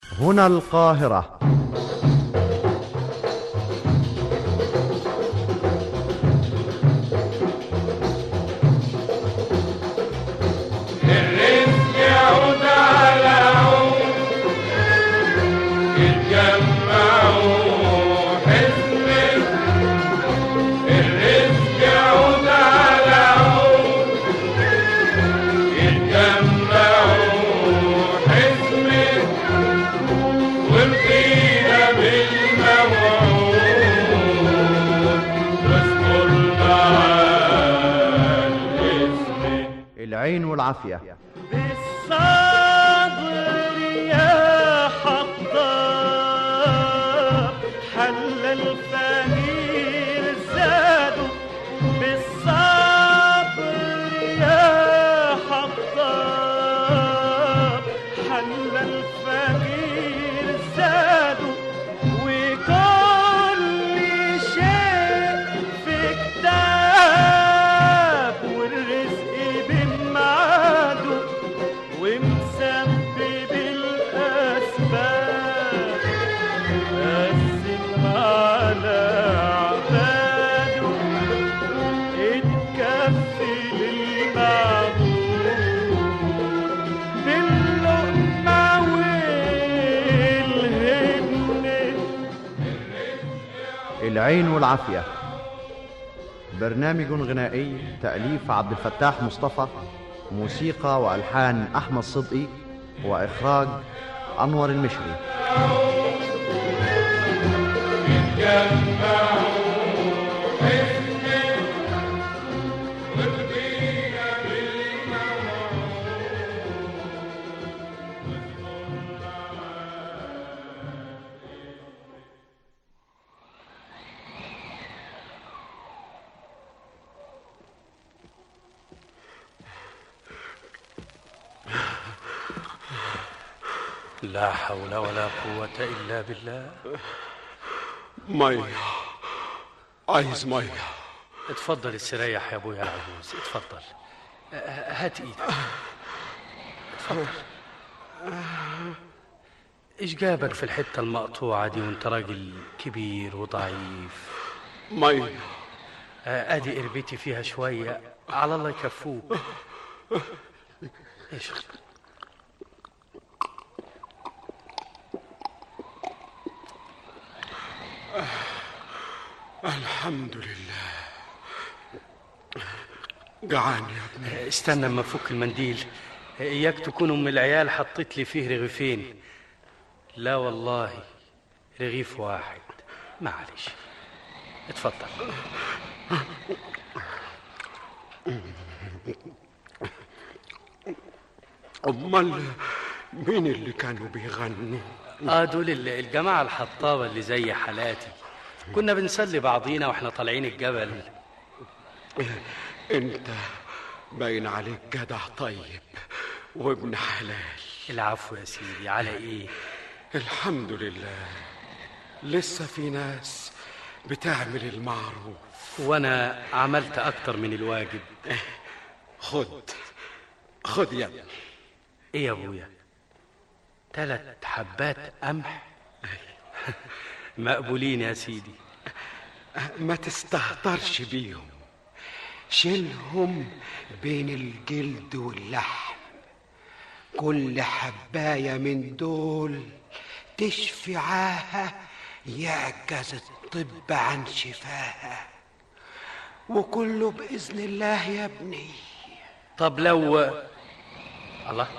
هنا القاهرة. العين والعافية. بالصبر يا حطاب حل الفقير زاده، بالصبر يا حطاب حل الفقير زاده، وكل شيء في كتاب والرزق بمعاده، ومسبب الأسباب قسم على عباده، اتكفي للمعبود باللقمة والهدنة. العين والعافية، برنامج غنائي تأليف عبد الفتاح مصطفى، موسيقى وألحان أحمد صدقي، وإخراج أنور المشري. لا حول ولا قوة إلا بالله. مية، عايز مية. اتفضل استريح يا ابويا العجوز، اتفضل. هات ايدك، اتفضل. ايش جابك في الحتة المقطوعة دي وانت راجل كبير وضعيف؟ مية. ادي قربتي فيها شوية، على الله يكفوك. ايش الحمد لله. جعان يا ابني. استنى اما افك المنديل، اياك تكون ام العيال حطيت لي فيه رغيفين. لا والله رغيف واحد، معلش. اتفضل. امال مين اللي كانوا بيغنوا؟ دول الجماعة الحطابة اللي زي حالاتي، كنا بنسلي بعضينا واحنا طالعين الجبل. انت باين عليك جدع طيب وابن حلال. العفو يا سيدي، على ايه؟ الحمد لله، لسه في ناس بتعمل المعروف، وانا عملت اكتر من الواجب. خد يا ابني. ايه يا ابويا؟ 3 حبات قمح؟ مقبولين يا سيدي. ما تستهترش بيهم، شيلهم بين الجلد واللحم. كل حباية من دول تشفي عاهة يعجز الطب عن شفاها، وكله بإذن الله يا ابني. طب لو الله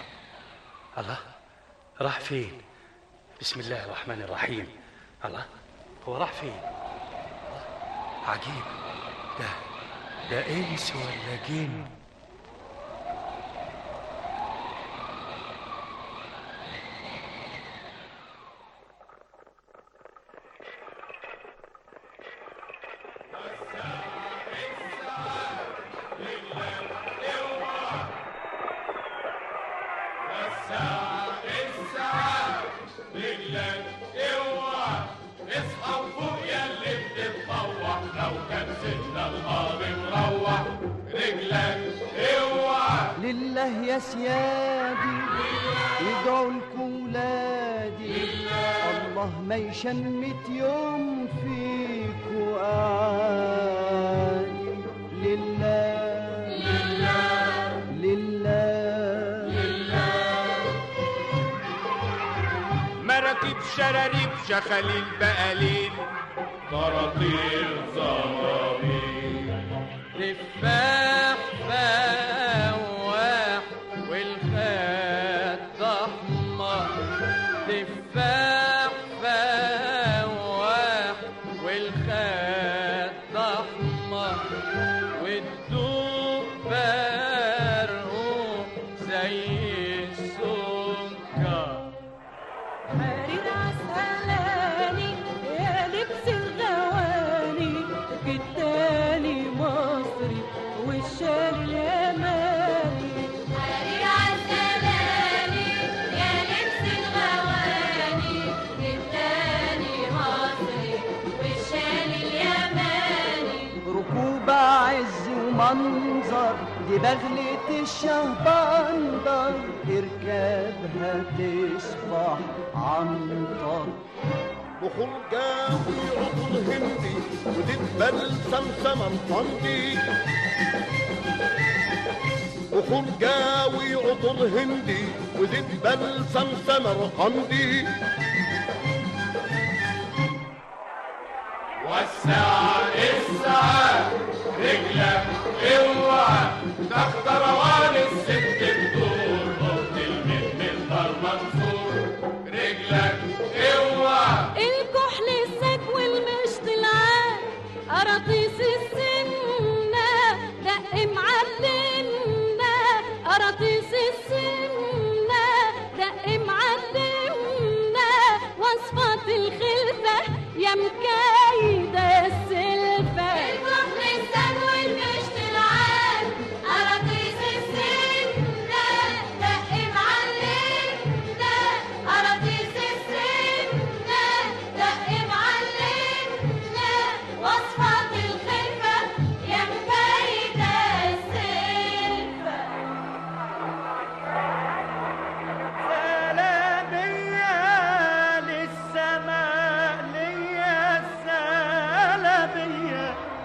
راح فين؟ بسم الله الرحمن الرحيم. الله، هو راح فين؟ عجيب، ده انس ولا جن؟ لله يا سيادي ادعوا لكم ولادي، الله ما يشمت يوم فيك وقعاني لله لله مراكب شراريب شخاليل بقاليل طراطير زرابيل تفاح فواح والخد احمر تفاح فواح والخد احمر والدوق برقوق زي السكر حرير عسلاني يا لبس الغواني التاني مصري والشال اليماني حرير عسلاني يا لبس الغواني التاني مصري والشال اليماني ركوب عز ومنظر دي بغلة الشهبندر اركبها تصبح عنطر بخور جاوي عطر هندي وتتبل سمسمة مطندي بخور جاوي عطر هندي وتتبل سمسمة مطندي والساعة الساعة رجلك اوعى تحت روان الست بدور اخت المن الدار منصور رجلك اوعى الكحل السك والمشط العال قراطيس السنة دق معلمنا قراطيس السنة دق معلمنا وصفات الخلفة يا مكايدة السلفة الكحل السك والمشط العال قراطيس السنة دق معلمنا قراطيس السنة دق معلمنا وصفات الخلفة يا مكايدة السلفة سلامية للسماء ليا سلامية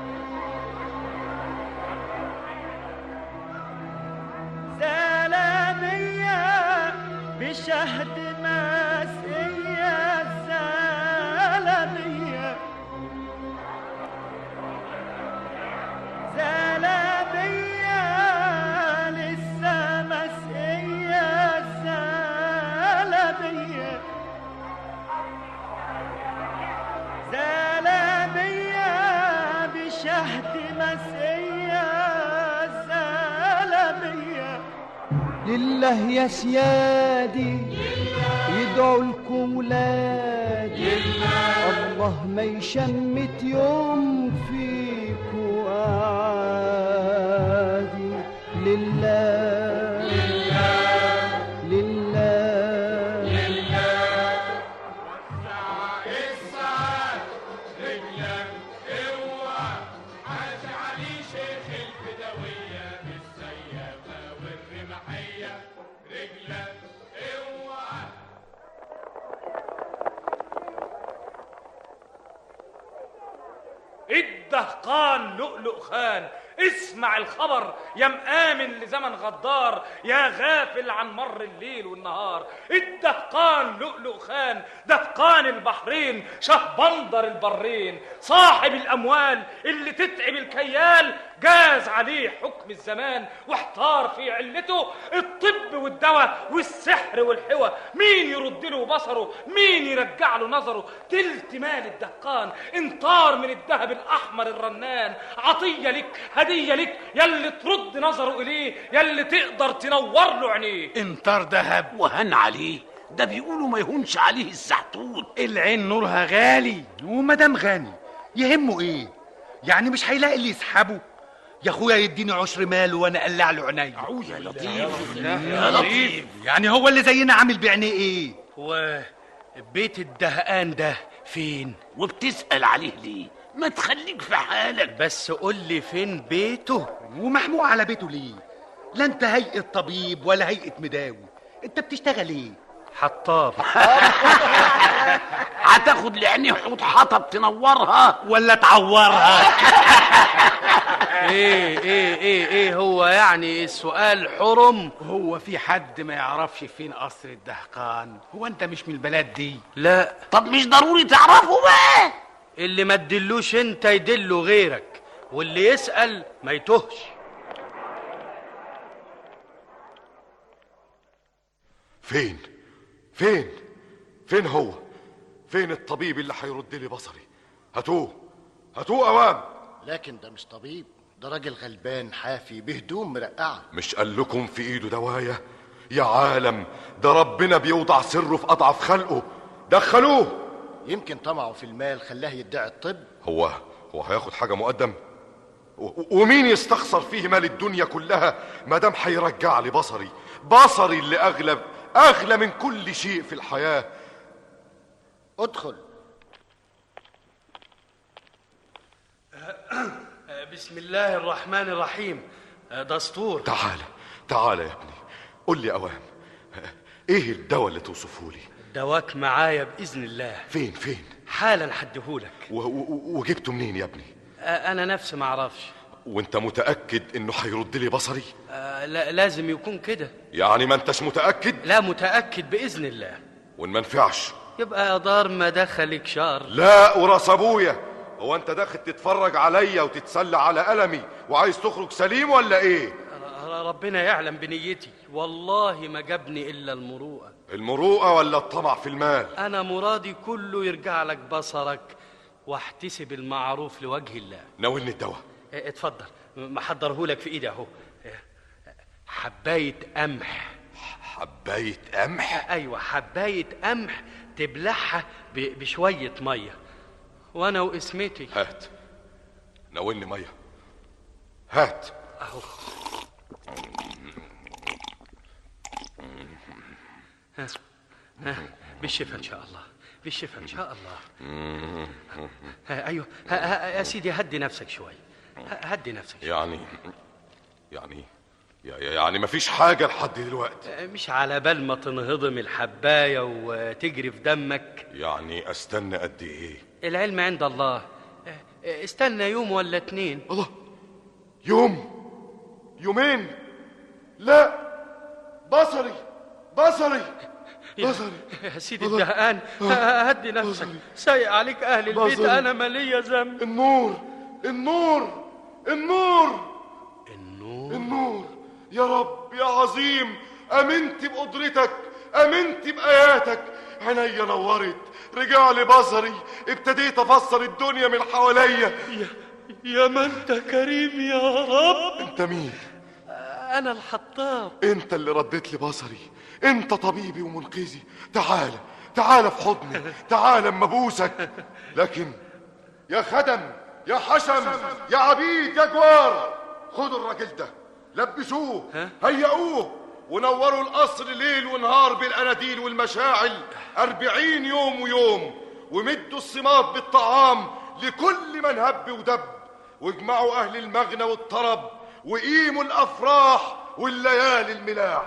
سلامية بشهد مسئية سلامية سلامية لسه مسئية سلامية سلامية بشهد مسئية سلامية لله يا سيادي يدعو لكم ولادي الله ما يشمت يوم فيك وقعادي لله لله الساعة رجلك اوعى حاج علي شيخ البدوية بالسيافة والرمحية رجلك اوعى الدهقان لؤلؤ خان اسمع الخبر يا مآمن لزمن غدار يا غافل عن مر الليل والنهار الدهقان لؤلؤ خان دهقان البحرين شهبندر البرين صاحب الأموال اللي تتعب الكيال جاز عليه حكم الزمان واحتار في علته الطب والدواء والسحر والحوى مين يرد له بصره مين يرجع له نظره تلت مال الدهقان انطار من الذهب الأحمر الرنان عطية لك هدية لك يلي ترد نظره إليه يلي تقدر تنور له عينيه انطار ذهب وهن عليه ده بيقولوا ما يهونش عليه الزحتوت العين نورها غالي ومدام غني يهمه ايه يعني مش هيلاقي اللي يسحبه يا اخويا يديني عشر ماله وانا اقلع له عينيا يا لطيف يا لطيف يعني هو اللي زينا عامل بعينيه ايه وبيت الدهقان ده فين وبتسأل عليه ليه ما تخليك في حالك بس قول لي فين بيته ومحموق على بيته ليه لا انت هيئة طبيب ولا هيئة مداوي انت بتشتغل ايه حطاب تاخد لعينيه حوض حطب تنورها ولا تعورها؟ ايه هو يعني السؤال حرم؟ هو في حد ما يعرفش فين قصر الدهقان؟ هو انت مش من البلد دي؟ لا. طب مش ضروري تعرفه بقى. اللي ما تدلوش انت يدله غيرك، واللي يسأل ما يتهش. فين هو؟ فين الطبيب اللي هيرد لي بصري؟ هاتوه اوام. لكن ده مش طبيب، ده راجل غلبان حافي بهدوم مرقعه. مش قال لكم في ايده دوايه؟ يا عالم، ده ربنا بيوضع سره في اضعف خلقه. دخلوه. يمكن طمعه في المال خلاه يدعي الطب. هو هياخد حاجه مقدم؟ ومين يستخسر فيه مال الدنيا كلها ما دام هيرجع لي بصري اللي اغلى من كل شيء في الحياه. ادخل. بسم الله الرحمن الرحيم. دستور. تعال يا ابني، قول لي اوام، ايه الدواء اللي توصفه لي؟ دواك معايا بإذن الله. فين؟ حالا حدهولك. وجبته منين يا ابني؟ أنا نفسي ما أعرفش. وانت متأكد انه هيرد لي بصري؟ لا، لازم يكون كده. يعني ما انتش متأكد؟ لا، متأكد بإذن الله. وان ما نفعش؟ يبقى يا دار ما دخلك شر. لا وراس ابويا، هو انت داخل تتفرج عليا وتتسلى على ألمي وعايز تخرج سليم ولا ايه؟ ربنا يعلم بنيتي، والله ما جابني إلا المروءة ولا الطمع في المال؟ أنا مرادي كله يرجع لك بصرك واحتسب المعروف لوجه الله. ناولني الدواء. اتفضل، محضرهولك في ايدي اهو. حباية قمح. حباية قمح؟ ايوه، حباية قمح تبلعها بشوية مية، وانا واسمتي. هات، ناولني مية. هات اهو. بالشفا ان شاء الله، بالشفا ان شاء الله. ايوه يا سيدي، هدي نفسك شوي، هدي نفسك شوي. يعني مفيش حاجة لحد دلوقتي؟ مش على بال ما تنهضم الحباية وتجري في دمك. يعني استنى قد ايه؟ العلم عند الله، استنى يوم ولا 2. الله، يومين؟ لا، بصري يا سيدي الدهقان، هدي نفسك، سايق عليك اهل البيت، انا مالية ذنب. النور يا رب يا عظيم، امنت بقدرتك، امنت باياتك، عينيا نورت، رجع لي بصري، ابتديت افسر الدنيا من حواليا. يا ما انت كريم يا رب. انت مين؟ انا الحطاب. انت اللي رديت لي بصري، انت طبيبي ومنقذي. تعال في حضني، تعال اما ابوسك. لكن يا خدم، يا حشم، يا عبيد، يا جوار، خدوا الراجل ده، لبسوه، هيئوه، ونوروا القصر ليل ونهار بالاناديل والمشاعل 40 يوم ويوم، ومدوا الصمات بالطعام لكل من هب ودب، واجمعوا اهل المغنى والطرب، وقيموا الافراح والليالي الملاح.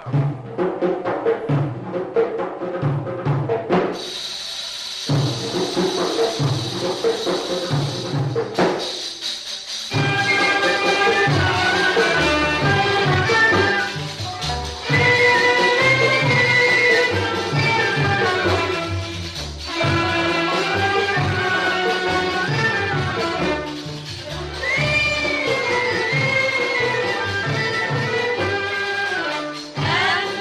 أهلا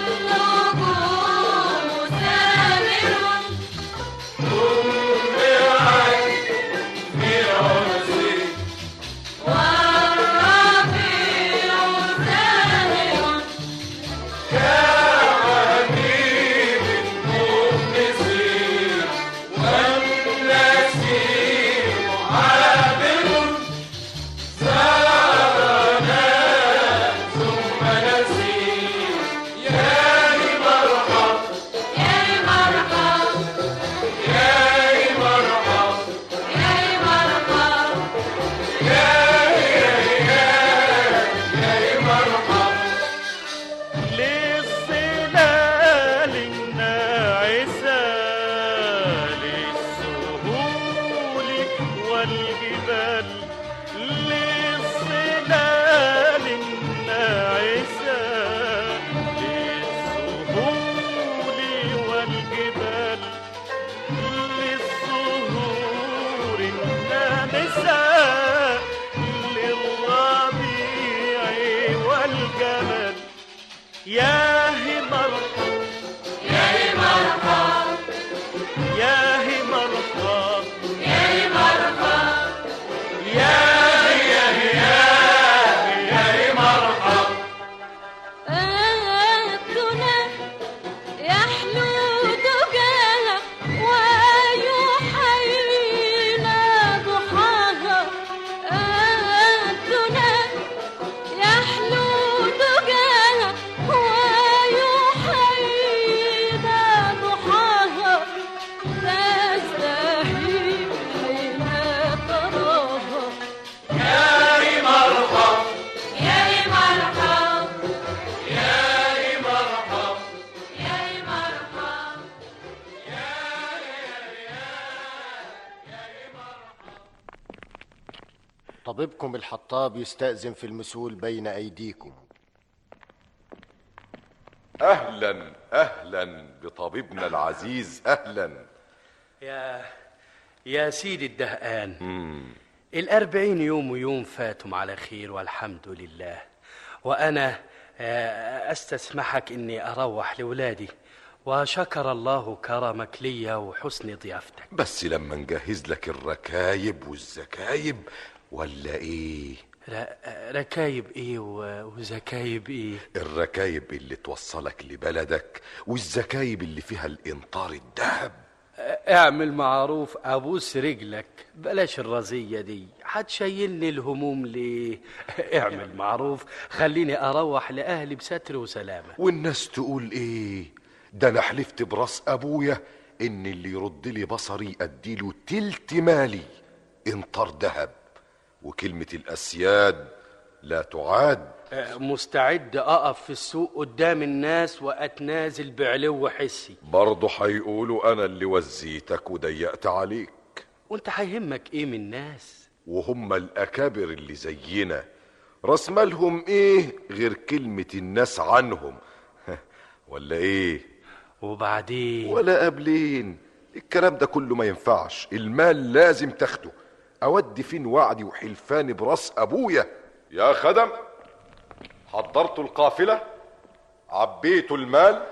يا هي مرحب يا هي مرحب يا هي مرحب الدنا يحلو دجاها ويحيينا ضحاها الدنا يحلو دجاها ويحيينا ضحاها تزدهي حين تراها يا هي مرحب يا هي مرحب يا هي مرحب يا هي مرحب طبيبكم الحطاب يستأذن في المسؤول بين أيديكم. أهلا أهلا بطبيبنا العزيز، أهلا. يا سيدي الدهقان، 40 يوم ويوم فاتهم على خير والحمد لله، وأنا أستسمحك إني أروح لولادي، وشكر الله كرمك لي وحسن ضيافتك. بس لما نجهز لك الركايب والزكايب ولا إيه؟ ركايب إيه وزكايب إيه؟ الركايب اللي توصلك لبلدك، والزكايب اللي فيها الإنطار الذهب. اعمل معروف، أبوس رجلك، بلاش الرزية دي، هتشيلني الهموم ليه؟ اعمل معروف، خليني أروح لأهلي بستر وسلامة. والناس تقول إيه؟ ده أنا حلفت براس أبويا إن اللي يرد لي بصري أديله تلت مالي إنطار ذهب، وكلمة الأسياد لا تعاد. مستعد أقف في السوق قدام الناس وأتنازل بعلو حسي. برضه هيقولوا أنا اللي وزيتك وضيقت عليك. وانت هيهمك ايه من الناس؟ وهم الأكابر اللي زينا راس مالهم ايه غير كلمة الناس عنهم؟ ولا ايه؟ وبعدين؟ ولا قبلين. الكلام ده كله ما ينفعش، المال لازم تاخده. اودي فين وعدي وحلفاني براس ابويا؟ يا خدم، حضرتوا القافلة؟ عبيتوا المال؟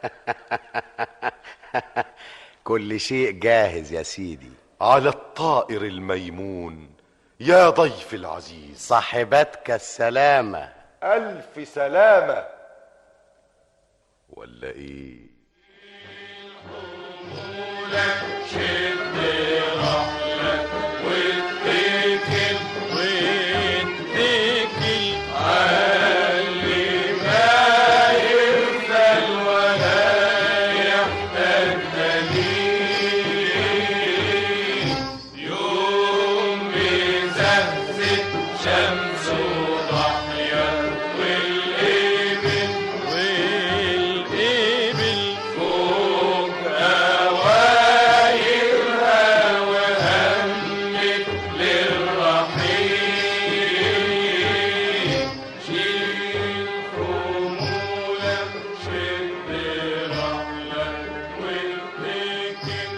كل شيء جاهز يا سيدي. على الطائر الميمون يا ضيف العزيز. صاحبتك السلامة. ألف سلامة. ولا إيه؟ شد رحلك واتكل علي ما يرسل ولا يحتاج دليل. يوم بزهزة شمس وضحية والإبل فوق أوايرها وهمت للرحيل. شيل حمولك شد رحلك واتكل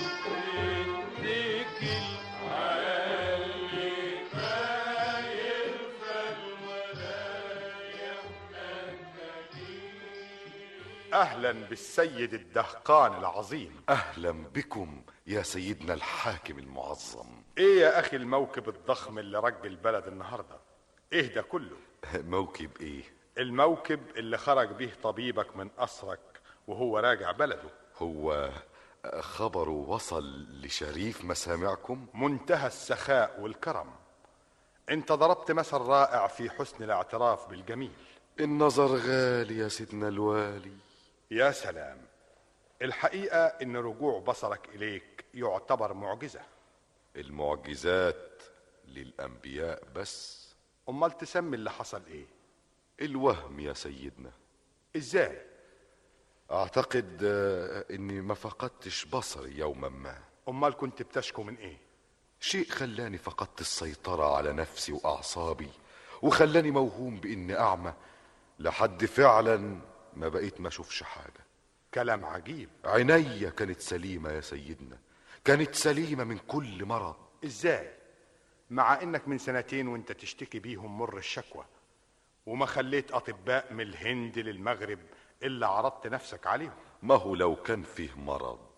علي ما يرسل ولا يحتاج دليل. أهلا بالسيد الدهقان العظيم. أهلا بكم يا سيدنا الحاكم المعظم. إيه يا أخي الموكب الضخم اللي رج البلد النهاردة؟ إيه ده كله؟ موكب إيه؟ الموكب اللي خرج به طبيبك من أسرك وهو راجع بلده. هو خبره وصل لشريف مسامعكم؟ منتهى السخاء والكرم. انت ضربت مثل رائع في حسن الاعتراف بالجميل. النظر غالي يا سيدنا الوالي. يا سلام، الحقيقة ان رجوع بصرك اليك يعتبر معجزة. المعجزات للأنبياء بس. امال تسمي اللي حصل ايه؟ الوهم يا سيدنا. ازاي؟ اعتقد اني ما فقدتش بصري يوما ما. امال كنت بتشكو من ايه؟ شيء خلاني فقدت السيطرة على نفسي واعصابي، وخلاني موهوم باني اعمى لحد فعلا ما بقيت ما اشوفش حاجة. كلام عجيب. عينيا كانت سليمة يا سيدنا، كانت سليمة من كل مرض. ازاي؟ مع انك من 2 وانت تشتكي بيهم مر الشكوى، وما خليت اطباء من الهند للمغرب الا عرضت نفسك عليهم. ما هو لو كان فيه مرض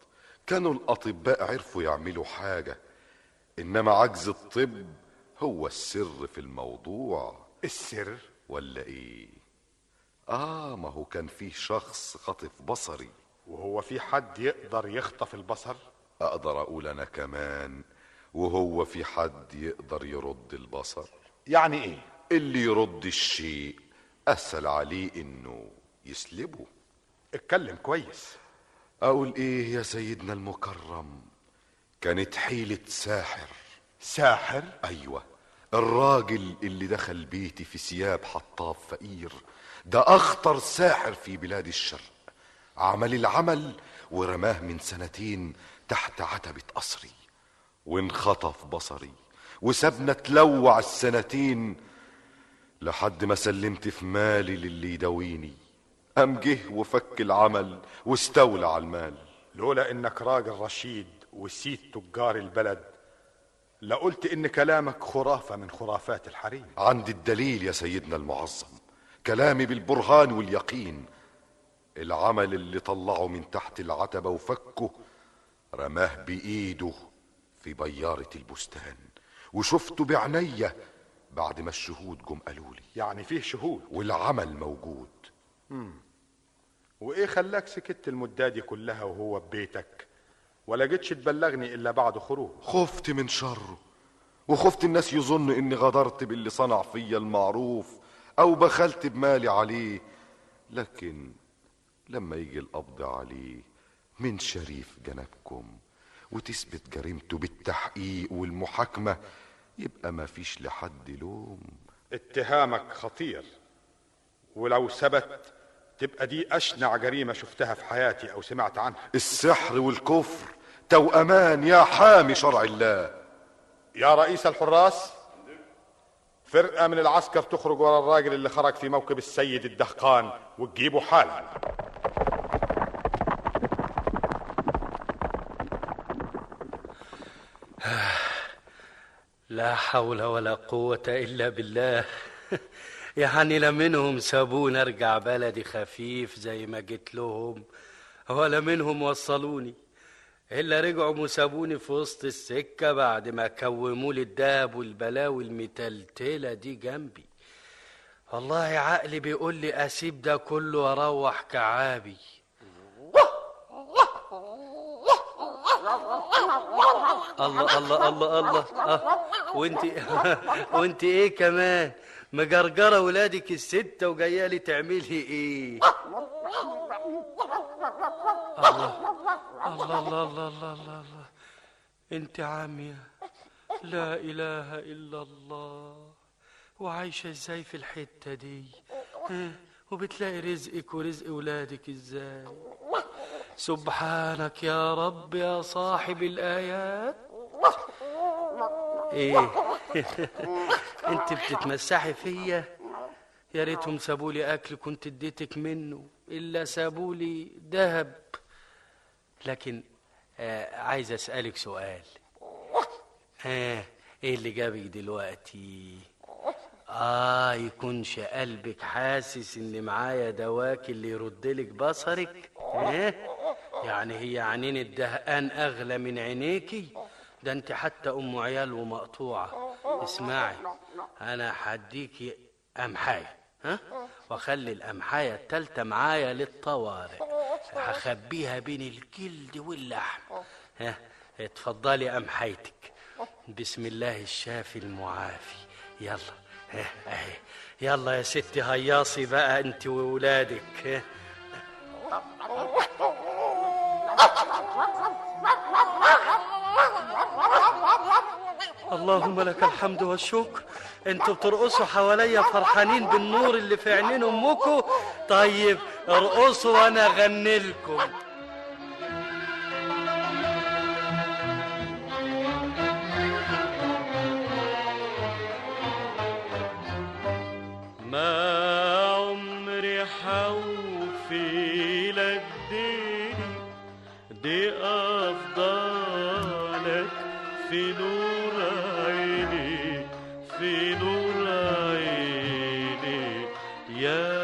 كانوا الأطباء عرفوا يعملوا حاجة، إنما عجز الطب هو السر في الموضوع. السر ولا إيه؟ ما هو كان فيه شخص خطف بصري. وهو في حد يقدر يخطف البصر؟ أقدر أقول أنا كمان، وهو في حد يقدر يرد البصر. يعني إيه؟ اللي يرد الشيء أسهل عليه إنه يسلبه. اتكلم كويس. أقول إيه يا سيدنا المكرم؟ كانت حيلة ساحر. ساحر؟ أيوة، الراجل اللي دخل بيتي في ثياب حطاب فقير ده أخطر ساحر في بلاد الشرق. عمل العمل ورماه من 2 تحت عتبة قصري، وانخطف بصري وسابنا تلوع 2 لحد ما سلمت في مالي للي يداويني. قام جه وفك العمل واستولى على المال. لولا انك راجل رشيد وسيد تجار البلد لقلت ان كلامك خرافة من خرافات الحريم. عندي الدليل يا سيدنا المعظم، كلامي بالبرهان واليقين. العمل اللي طلعه من تحت العتبة وفكه رماه بإيده في بيارة البستان، وشفته بعينيا بعد ما الشهود جم قالولي. يعني فيه شهود والعمل موجود. وايه خلاك سكت المدة دي كلها وهو ببيتك ولا جيتش تبلغني الا بعد خروج؟ خفت من شره، وخفت الناس يظن اني غدرت باللي صنع فيا المعروف او بخلت بمالي عليه. لكن لما يجي القبض عليه من شريف جنابكم وتثبت جريمته بالتحقيق والمحاكمة، يبقى ما فيش لحد لوم. اتهامك خطير، ولو ثبت تبقى دي أشنع جريمة شفتها في حياتي أو سمعت عنها. السحر والكفر توأمان يا حامي شرع الله. يا رئيس الحراس، فرقة من العسكر تخرج ورا الراجل اللي خرج في موكب السيد الدهقان وتجيبه حالا. لا حول ولا قوة إلا بالله. يعني لا منهم سابوني ارجع بلدي خفيف زي ما جيت لهم، ولا منهم وصلوني، الا رجعوا وسابوني في وسط السكة بعد ما كوموا لي الدهب والبلاوي المتلتلة دي جنبي. والله عقلي بيقول لي اسيب ده كله واروح كعابي. الله الله الله الله. وانت ايه كمان مجرجره ولادك ال6 وجايه لي تعملي ايه؟ الله الله الله الله الله الله. انت عاميه لا اله الا الله، وعايشه ازاي في الحته دي؟ وبتلاقي رزقك ورزق ولادك ازاي؟ سبحانك يا رب يا صاحب الآيات. ايه انت بتتمسحي فيا؟ يا ريتهم سابولي اكل كنت اديتك منه، الا سابولي ذهب. لكن عايز اسالك سؤال. ايه اللي جابك دلوقتي؟ يكونش قلبك حاسس ان معايا دواك اللي يردلك بصرك؟ يعني هي عينين الدهقان اغلى من عينيكي؟ ده انت حتى ام عيال ومقطوعه. اسمعي، انا هديكي قمحايه، واخلي القمحايه التالتة معايا للطوارئ، هخبيها بين الجلد واللحم. اتفضلي قمحايتك، بسم الله الشافي المعافي. يلا اهي، يلا يا ستي هياصي بقى انت وولادك. اللهم لك الحمد والشكر. انتوا بترقصوا حواليا فرحانين بالنور اللي في عينين امكم. طيب ارقصوا وانا اغني لكم. ما عمري حوفي لك دي افضلك في نور عيني، في نور عيني يا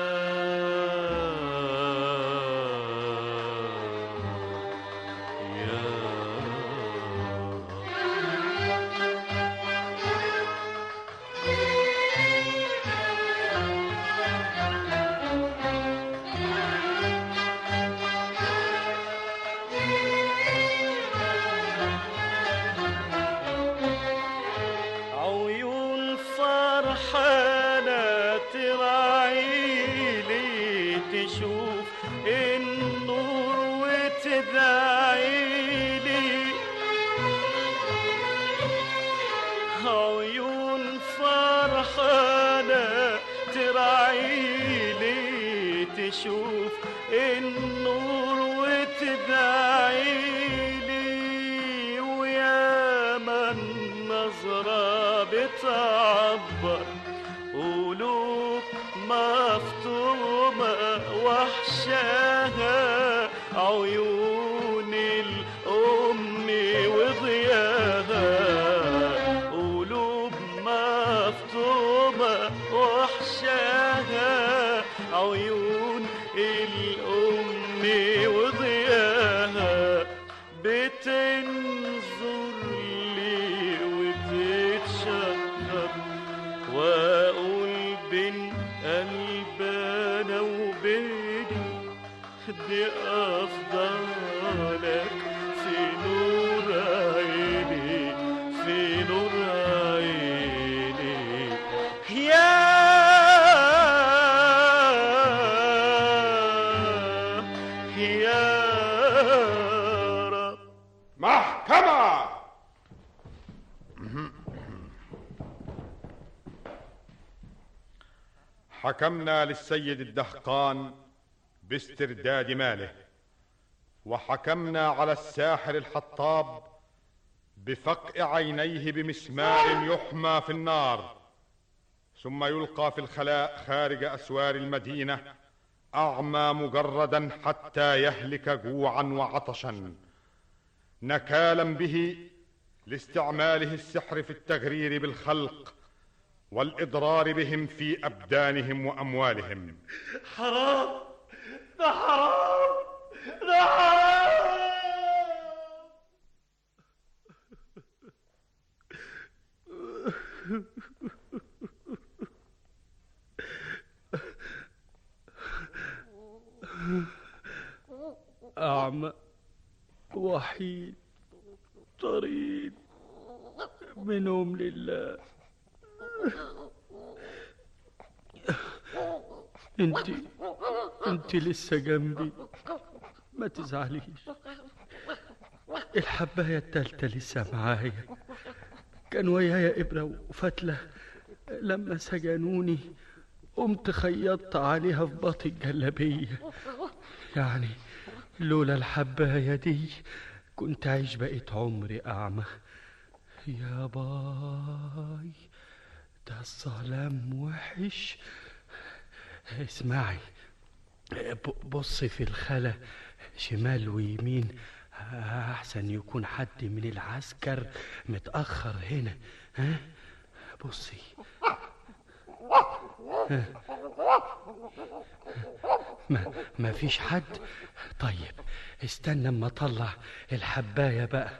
تشوف النور وتدعيلي، ويا من نظرة بتعبر قلوب مفتومة وحشاها عيون الأم وضياها، قلوب مفتومة وحشاها عيون الأم وضياها، بتنظر لي وتتشهر وأقول بين قلبنا وبيني دي أفضلك في نور عيني، في نور عيني يا رب. محكمة. حكمنا للسيد الدهقان باسترداد ماله، وحكمنا على الساحر الحطاب بفقع عينيه بمسمار يحمى في النار، ثم يلقى في الخلاء خارج أسوار المدينة أعمى مجردا حتى يهلك جوعا وعطشا، نكالا به لاستعماله السحر في التغرير بالخلق والإضرار بهم في أبدانهم وأموالهم. حرام، ده حرام، ده حرام. أعمى وحيد طريد منهم لله. انت لسه جنبي، ما تزعليش. الحباية التالتة لسه معايا، كان ويايا إبرة وفتلة، لما سجنوني قمت خيطت عليها في باطي الجلابية. يعني لولا الحباية دي كنت عايش بقيت عمري أعمى. يا باي، ده الظلام وحش. اسمعي، بصي في الخلا شمال ويمين، أحسن يكون حد من العسكر متأخر هنا. ها بصي. ما فيش حد. طيب استنى اما اطلع الحباية بقى.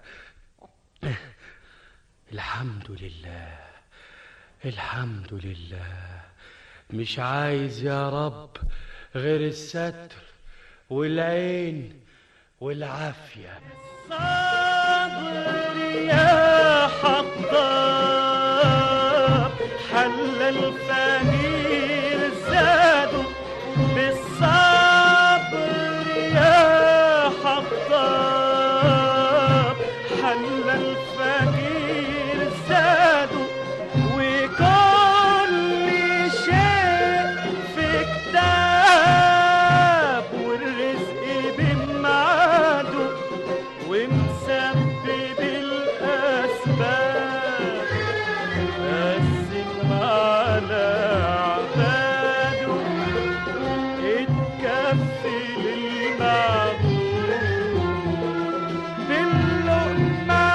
الحمد لله، الحمد لله. مش عايز يا رب غير الستر والعين والعافية. صبر يا حطاب حل الفقير زاده، بالصبر يا حطاب حل الفقير زاده، وكل شيء في كتاب والرزق بميعاده، ومسبب الأسباب قسم على عباده، اتكفل المعبود باللقمة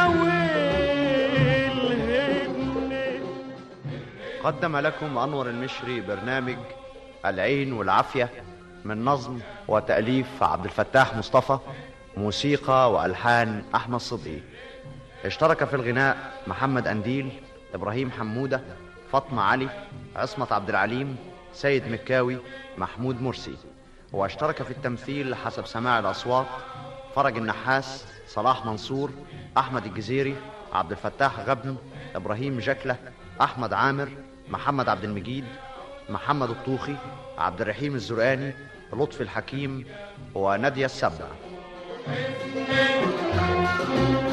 والهدن. قدم لكم أنور المشري برنامج العين والعافية، من نظم وتأليف عبد الفتاح مصطفى، موسيقى وألحان أحمد صدقي. اشترك في الغناء محمد أنديل، إبراهيم حمودة، فاطمة علي، عصمت عبد العليم، سيد مكاوي، محمود مرسي. واشترك في التمثيل حسب سماع الأصوات فرج النحاس، صلاح منصور، أحمد الجزيري، عبد الفتاح غبن، إبراهيم جكلة، أحمد عامر، محمد عبد المجيد، محمد الطوخي، عبد الرحيم الزرقاني، لطفي الحكيم، ونادية السبع.